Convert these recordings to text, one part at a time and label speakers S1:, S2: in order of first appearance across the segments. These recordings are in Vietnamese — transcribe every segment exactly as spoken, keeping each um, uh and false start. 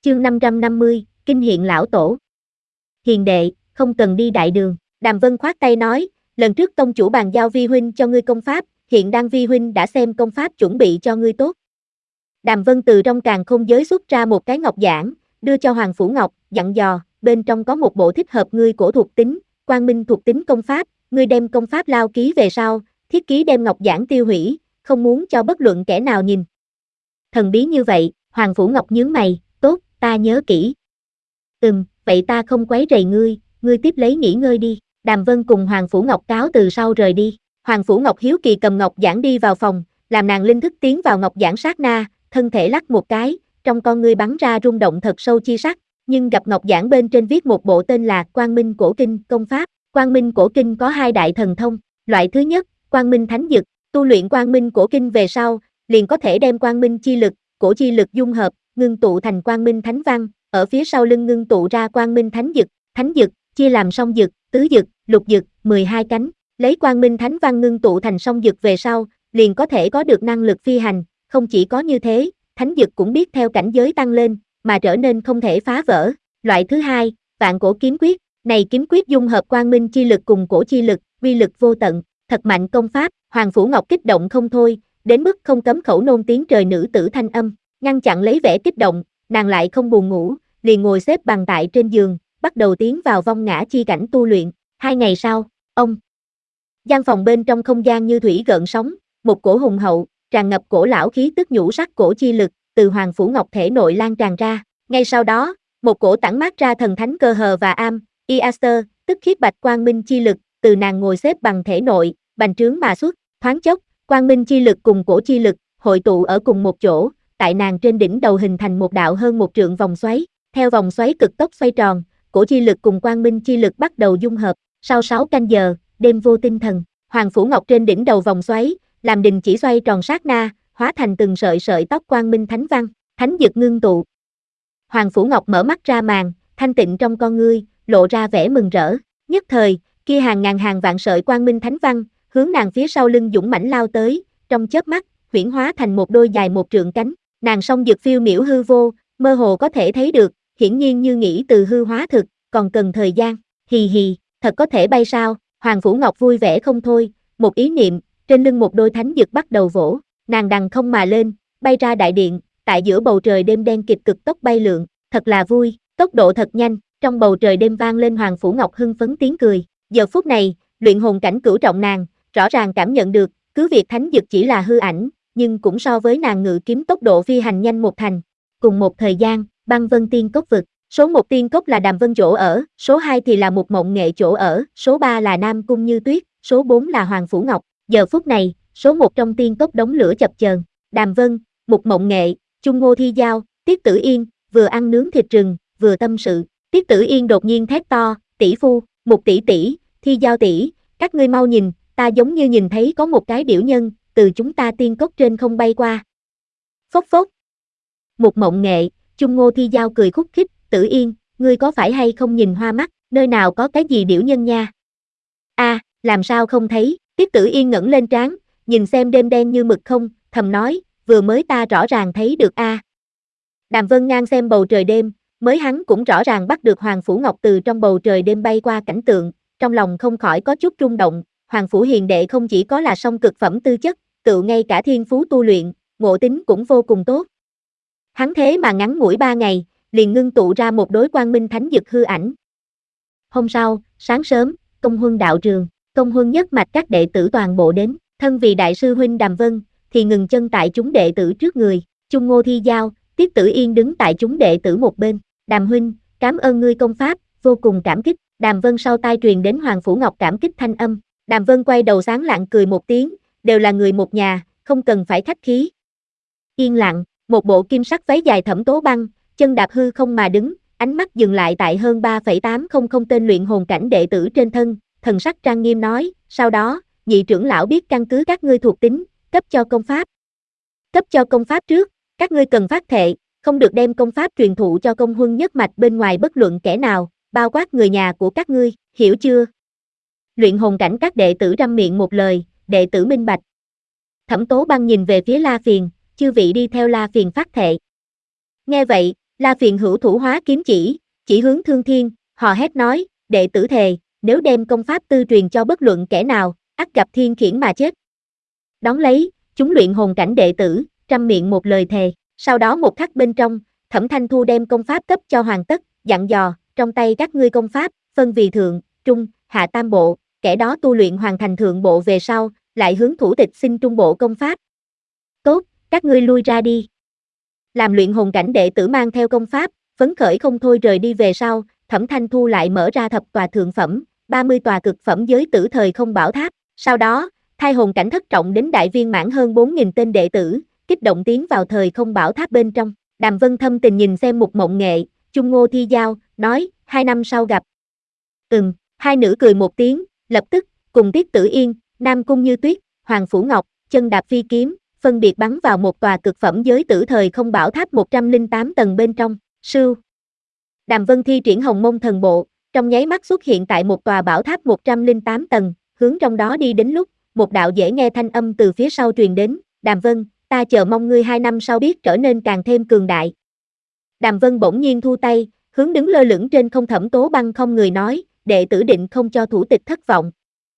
S1: Chương năm trăm năm mươi, Kinh hiện lão tổ. Hiền đệ, không cần đi đại đường. Đàm Vân khoát tay nói, lần trước tông chủ bàn giao vi huynh cho ngươi công pháp, hiện đang vi huynh đã xem công pháp chuẩn bị cho ngươi tốt. Đàm Vân từ trong càn khôn giới xuất ra một cái ngọc giản, đưa cho Hoàng Phủ Ngọc, dặn dò, bên trong có một bộ thích hợp ngươi của thuộc tính, quang minh thuộc tính công pháp, ngươi đem công pháp lao ký về sau, thiết ký đem ngọc giản tiêu hủy, không muốn cho bất luận kẻ nào nhìn. Thần bí như vậy, Hoàng Phủ Ngọc nhướng mày, tốt, ta nhớ kỹ. Ừm, vậy ta không quấy rầy ngươi, ngươi tiếp lấy nghỉ ngơi đi. Đàm Vân cùng Hoàng Phủ Ngọc cáo từ sau rời đi. Hoàng Phủ Ngọc hiếu kỳ cầm ngọc giản đi vào phòng, làm nàng linh thức tiến vào ngọc giản sát na, thân thể lắc một cái, trong con ngươi bắn ra rung động thật sâu chi sắc, nhưng gặp ngọc giản bên trên viết một bộ tên là Quang Minh Cổ Kinh công pháp. Quang Minh Cổ Kinh có hai đại thần thông, loại thứ nhất, Quang Minh Thánh Dực, tu luyện Quang Minh Cổ Kinh về sau, liền có thể đem Quang Minh chi lực, cổ chi lực dung hợp, ngưng tụ thành Quang Minh Thánh Văn, ở phía sau lưng ngưng tụ ra Quang Minh Thánh Dực. Thánh Dực chia làm song dực, tứ dực, lục dực, mười hai cánh, lấy Quang Minh Thánh Văn ngưng tụ thành song dực về sau, liền có thể có được năng lực phi hành, không chỉ có như thế, Thánh Dực cũng biết theo cảnh giới tăng lên, mà trở nên không thể phá vỡ. Loại thứ hai, Vạn Cổ Kiếm Quyết, này kiếm quyết dung hợp Quang Minh chi lực cùng cổ chi lực, uy lực vô tận, thật mạnh công pháp. Hoàng Phủ Ngọc kích động không thôi, đến mức không cấm khẩu nôn tiếng trời nữ tử thanh âm, ngăn chặn lấy vẻ kích động, nàng lại không buồn ngủ, liền ngồi xếp bằng tại trên giường, bắt đầu tiến vào vong ngã chi cảnh tu luyện. Hai ngày sau, ông gian phòng bên trong không gian như thủy gợn sóng, một cổ hùng hậu, tràn ngập cổ lão khí tức nhũ sắc cổ chi lực từ Hoàng Phủ Ngọc thể nội lan tràn ra. Ngay sau đó, một cổ tản mát ra thần thánh cơ hờ và am, Iaster, tức khiết bạch quang minh chi lực, từ nàng ngồi xếp bằng thể nội, bành trướng mà xuất, thoáng chốc, quang minh chi lực cùng cổ chi lực hội tụ ở cùng một chỗ, tại nàng trên đỉnh đầu hình thành một đạo hơn một trượng vòng xoáy. Theo vòng xoáy cực tốc xoay tròn, cổ chi lực cùng quang minh chi lực bắt đầu dung hợp. Sau sáu canh giờ, đêm vô tinh thần, Hoàng Phủ Ngọc trên đỉnh đầu vòng xoáy, làm đình chỉ xoay tròn sát na, hóa thành từng sợi sợi tóc quang minh thánh văn, thánh dực ngưng tụ. Hoàng Phủ Ngọc mở mắt ra màn, thanh tịnh trong con ngươi, lộ ra vẻ mừng rỡ. Nhất thời, kia hàng ngàn hàng vạn sợi quang minh thánh văn, hướng nàng phía sau lưng dũng mãnh lao tới, trong chớp mắt, huyễn hóa thành một đôi dài một trượng cánh. Nàng song dực phiêu miểu hư vô, mơ hồ có thể thấy được, hiển nhiên như nghĩ từ hư hóa thực, còn cần thời gian. Hì hì, thật có thể bay sao? Hoàng Phủ Ngọc vui vẻ không thôi, một ý niệm, trên lưng một đôi thánh dực bắt đầu vỗ, nàng đằng không mà lên, bay ra đại điện, tại giữa bầu trời đêm đen kịt cực tốc bay lượn, thật là vui, tốc độ thật nhanh, trong bầu trời đêm vang lên Hoàng Phủ Ngọc hưng phấn tiếng cười. Giờ phút này, luyện hồn cảnh cửu trọng nàng, rõ ràng cảm nhận được, cứ việc thánh dực chỉ là hư ảnh, nhưng cũng so với nàng ngự kiếm tốc độ phi hành nhanh một thành. Cùng một thời gian, Băng Vân Tiên Cốc vực, số một tiên cốc là Đàm Vân chỗ ở, số hai thì là Mục Mộng Nghệ chỗ ở, số ba là Nam Cung Như Tuyết, số bốn là Hoàng Phủ Ngọc. Giờ phút này, số một trong tiên cốc đống lửa chập chờn, Đàm Vân, Mục Mộng Nghệ, Chung Ngô Thi Giao, Tiết Tử Yên, vừa ăn nướng thịt rừng, vừa tâm sự. Tiết Tử Yên đột nhiên thét to, tỷ phu, Mục tỷ tỷ, Thi Giao tỷ, các ngươi mau nhìn, ta giống như nhìn thấy có một cái điểu nhân, từ chúng ta tiên cốc trên không bay qua. Phốc phốc. Mục Mộng Nghệ, Chung Ngô Thi Giao cười khúc khích, Tử Yên, ngươi có phải hay không nhìn hoa mắt, nơi nào có cái gì điểu nhân nha? A, à, làm sao không thấy? Tiết Tử Yên ngẩng lên trán, nhìn xem đêm đen như mực không, thầm nói, vừa mới ta rõ ràng thấy được a. À. Đàm Vân ngang xem bầu trời đêm, mới hắn cũng rõ ràng bắt được Hoàng Phủ Ngọc từ trong bầu trời đêm bay qua cảnh tượng, trong lòng không khỏi có chút rung động. Hoàng Phủ hiền đệ không chỉ có là song cực phẩm tư chất, tự ngay cả thiên phú tu luyện, ngộ tính cũng vô cùng tốt. Hắn thế mà ngắn ngủi ba ngày, liền ngưng tụ ra một đối quang minh thánh dực hư ảnh. Hôm sau, sáng sớm, Công Huân đạo trường, Công Huân nhất mạch các đệ tử toàn bộ đến, thân vì đại sư huynh Đàm Vân, thì ngừng chân tại chúng đệ tử trước người, Chung Ngô Thi Giao, Tiết Tử Yên đứng tại chúng đệ tử một bên. Đàm huynh, cảm ơn ngươi công pháp, vô cùng cảm kích. Đàm Vân sau tai truyền đến Hoàng Phủ Ngọc cảm kích thanh âm. Đàm Vân quay đầu sáng lạng cười một tiếng, đều là người một nhà, không cần phải khách khí. Yên lặng, một bộ kim sắc váy dài thẩm tố băng, chân đạp hư không mà đứng, ánh mắt dừng lại tại hơn ba phẩy tám không không tên luyện hồn cảnh đệ tử trên thân, thần sắc trang nghiêm nói, sau đó, nhị trưởng lão biết căn cứ các ngươi thuộc tính, cấp cho công pháp. Cấp cho công pháp trước, các ngươi cần phát thệ, không được đem công pháp truyền thụ cho Công Huân nhất mạch bên ngoài bất luận kẻ nào, bao quát người nhà của các ngươi, hiểu chưa? Luyện hồn cảnh các đệ tử răm miệng một lời, đệ tử minh bạch. Thẩm Tố Băng nhìn về phía La Phiền, chư vị đi theo La Phiền phát thệ. Nghe vậy, La Phiền hữu thủ hóa kiếm chỉ, chỉ hướng Thương Thiên, hò hét nói, đệ tử thề, nếu đem công pháp tư truyền cho bất luận kẻ nào, ắt gặp thiên khiển mà chết. Đón lấy, chúng luyện hồn cảnh đệ tử, trăm miệng một lời thề, sau đó một khắc bên trong, Thẩm Thanh Thu đem công pháp cấp cho hoàn tất, dặn dò, trong tay các ngươi công pháp, phân vì thượng, trung, hạ tam bộ, kẻ đó tu luyện hoàn thành thượng bộ về sau, lại hướng thủ tịch xin trung bộ công pháp. Tốt, các ngươi lui ra đi. Làm luyện hồn cảnh đệ tử mang theo công pháp, phấn khởi không thôi rời đi về sau, Thẩm Thanh Thu lại mở ra thập tòa thượng phẩm, ba mươi tòa cực phẩm giới tử thời không bảo tháp, sau đó, thai hồn cảnh thất trọng đến đại viên mãn hơn bốn nghìn tên đệ tử, kích động tiến vào thời không bảo tháp bên trong. Đàm Vân thâm tình nhìn xem Mục Mộng Nghệ, Chung Ngô Thi Giao, nói, hai năm sau gặp. Ừm, hai nữ cười một tiếng, lập tức, cùng Tiết Tử Yên, Nam Cung Như Tuyết, Hoàng Phủ Ngọc, chân đạp phi kiếm, phân biệt bắn vào một tòa cực phẩm giới tử thời không bảo tháp một trăm lẻ tám tầng bên trong, sưu. Đàm Vân thi triển Hồng Mông Thần Bộ, trong nháy mắt xuất hiện tại một tòa bảo tháp một trăm lẻ tám tầng, hướng trong đó đi đến lúc, một đạo dễ nghe thanh âm từ phía sau truyền đến, Đàm Vân, ta chờ mong ngươi hai năm sau biết trở nên càng thêm cường đại. Đàm Vân bỗng nhiên thu tay, hướng đứng lơ lửng trên không Thẩm Tố Băng không người nói, đệ tử định không cho thủ tịch thất vọng.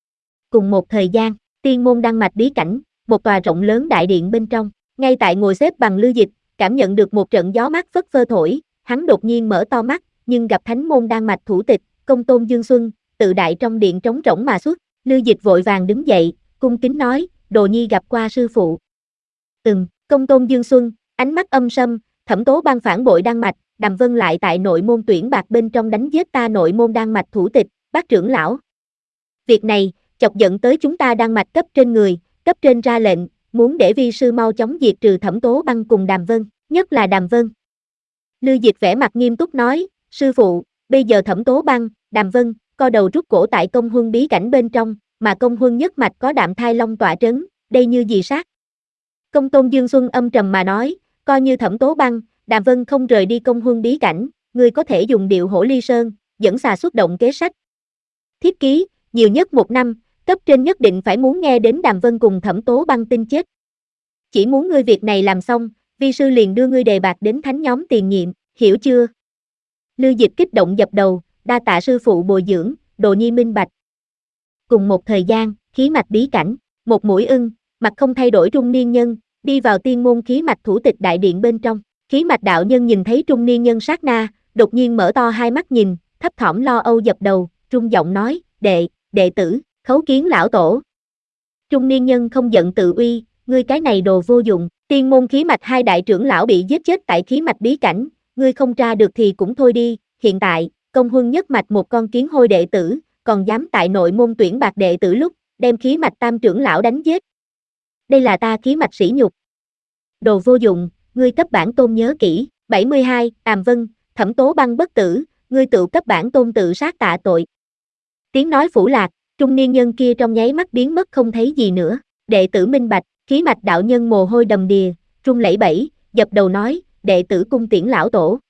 S1: Cùng một thời gian, Tiên Môn Đăng Mạch bí cảnh, một tòa rộng lớn đại điện bên trong, ngay tại ngồi xếp bằng Lưu Dịch, cảm nhận được một trận gió mát phất phơ thổi, hắn đột nhiên mở to mắt, nhưng gặp Thánh Môn Đan Mạch thủ tịch, Công Tôn Dương Xuân, tự đại trong điện trống rỗng mà xuất, Lưu Dịch vội vàng đứng dậy, cung kính nói, Đồ Nhi gặp qua sư phụ. Ừm, Công Tôn Dương Xuân, ánh mắt âm sâm, Thẩm Tố Băng phản bội Đan Mạch, Đàm Vân lại tại nội môn tuyển bạc bên trong đánh giết ta nội môn Đan Mạch thủ tịch, Bác trưởng lão. Việc này, chọc giận tới chúng ta Đan Mạch cấp trên người, cấp trên ra lệnh, muốn để vi sư mau chóng diệt trừ Thẩm Tố Băng cùng Đàm Vân, nhất là Đàm Vân. Lưu Dịch vẻ mặt nghiêm túc nói, sư phụ, bây giờ Thẩm Tố Băng, Đàm Vân, co đầu rút cổ tại công huân bí cảnh bên trong, mà công huân nhất mạch có Đạm Thai Long tọa trấn, đây như gì sát. Công Tôn Dương Xuân âm trầm mà nói, coi như Thẩm Tố Băng, Đàm Vân không rời đi công huân bí cảnh, ngươi có thể dùng điệu hổ ly sơn, dẫn xà xuất động kế sách. Thiếp ký, nhiều nhất một năm, cấp trên nhất định phải muốn nghe đến Đàm Vân cùng Thẩm Tố Băng tin chết. Chỉ muốn ngươi việc này làm xong, vi sư liền đưa ngươi đề bạc đến thánh nhóm tiền nhiệm, hiểu chưa? Lưu Dịch kích động dập đầu, đa tạ sư phụ bồi dưỡng, Đồ Nhi minh bạch. Cùng một thời gian, khí mạch bí cảnh, một mũi ưng, mặt không thay đổi trung niên nhân, đi vào tiên môn khí mạch thủ tịch đại điện bên trong. Khí mạch đạo nhân nhìn thấy trung niên nhân sát na, đột nhiên mở to hai mắt nhìn, thấp thỏm lo âu dập đầu, trung giọng nói, đệ, đệ tử, khấu kiến lão tổ. Trung niên nhân không giận tự uy, ngươi cái này đồ vô dụng, tiên môn khí mạch hai đại trưởng lão bị giết chết tại khí mạch bí cảnh, ngươi không tra được thì cũng thôi đi, hiện tại, công huân nhất mạch một con kiến hôi đệ tử, còn dám tại nội môn tuyển bạc đệ tử lúc, đem khí mạch tam trưởng lão đánh giết. Đây là ta khí mạch sỉ nhục. Đồ vô dụng, ngươi cấp bản tôn nhớ kỹ, bảy mươi hai, Đàm Vân, Thẩm Tố Băng bất tử, ngươi tự cấp bản tôn tự sát tạ tội. Tiếng nói phủ lạc, trung niên nhân kia trong nháy mắt biến mất không thấy gì nữa, đệ tử minh bạch, khí mạch đạo nhân mồ hôi đầm đìa, run lẩy bẩy, dập đầu nói, đệ tử cung tiễn lão tổ.